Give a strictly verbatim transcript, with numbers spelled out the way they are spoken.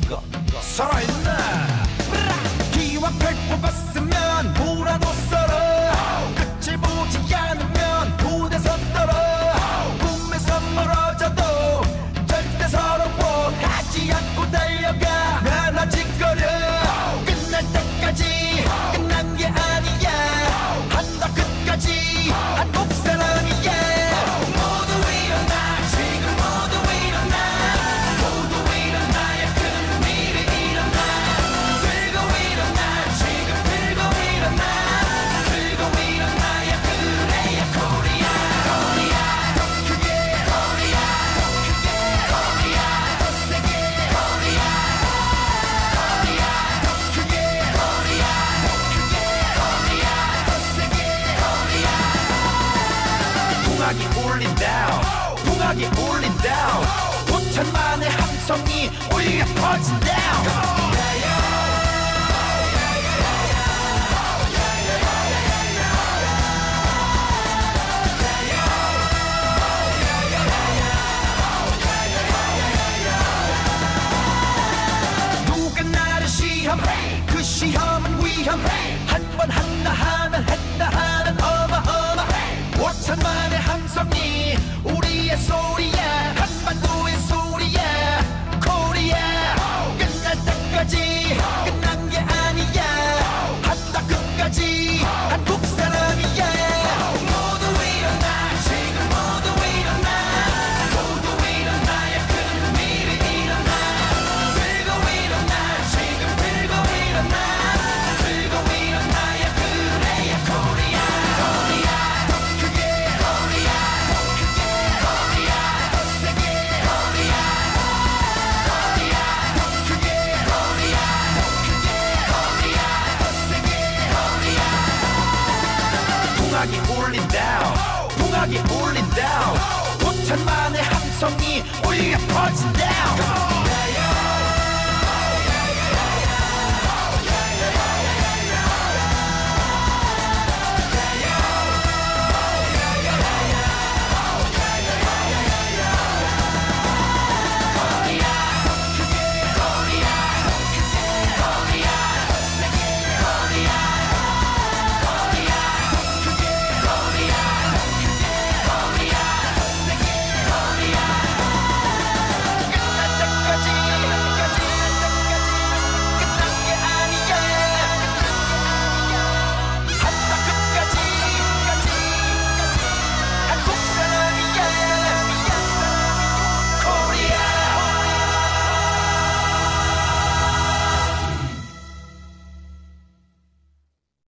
살아있네. 기와 펼 뽑았으면 뭐라도 썰어. 끝을 보지 않으면 무대서 떨어. 꿈에서 멀어져도 절대 서러워하지 않고 달려가. 난 아직 거려. 끝날 때까지 끝난 게 아니야. 한다 끝까지 한국 사람이야. 붕악이 울린다. 붕악이 울린다. 오천만의 함성이 울려 퍼진다. 누가 나를 시험해. 그 시험은 위험해. 한 번 한다 하면 했다 하는 어마어마해. 오천만의 함성이 우리의 소리야. 한반도의 소리야. 코리아. 끝날 때까지 끝난 게 아니야. 한다 끝까지 한국 사람이야. 모두 일어나. 지금 모두 일어나. 모두 일어나야 큰 일이 일어나. 들고 일어나. 지금 들고 일어나. 들고 일어나야 그래야 코리아. 코리아. 붕악이 울린다. 붕악이 울린다. 오천만의 함성이 울려 퍼진다.